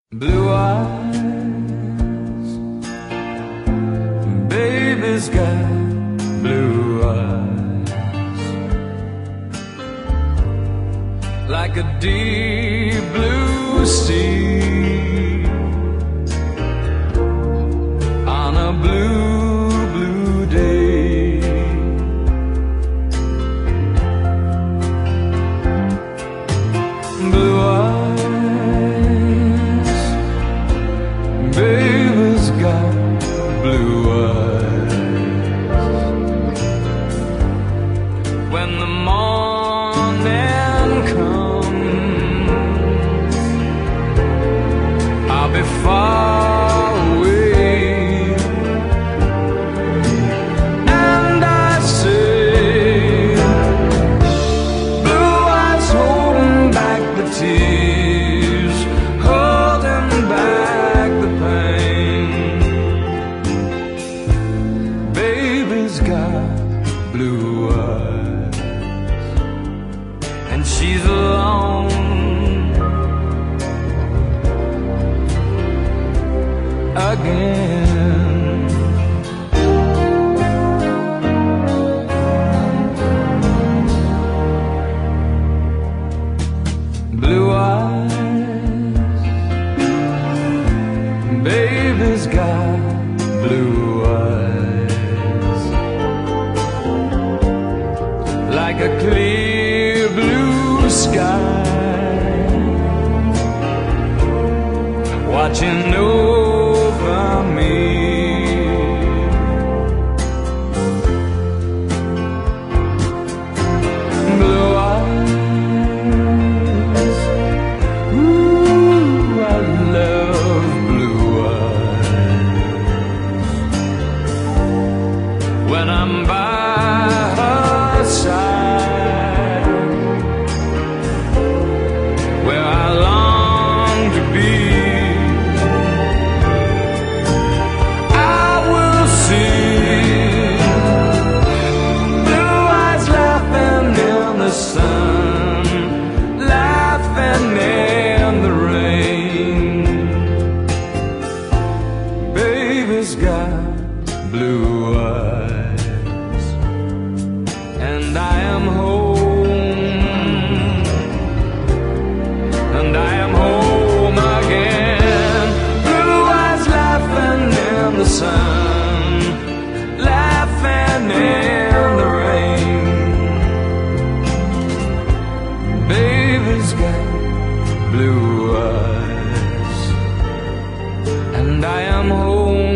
Blue eyes, baby's got blue eyes, like a deep blue sea on a blue, blue day. Blue eyes, baby's got blue eyes. When the morning comes, I'll be far away, and I say, blue eyes holding back the tears, holding back the pain. Baby's got blue eyes, and she's alone again. Blue eyes, baby's got blue eyes, like a clear blue sky, watching over me. Blue eyes, ooh, I love blue eyes. When I'm by her side, where I long to be, I will see blue eyes laughing in the sun, laughing in the rain. Baby's got blue eyes, and I am home, and I am home again. Blue eyes laughing in the sun, laughing in the rain. Baby's got blue eyes, and I am home.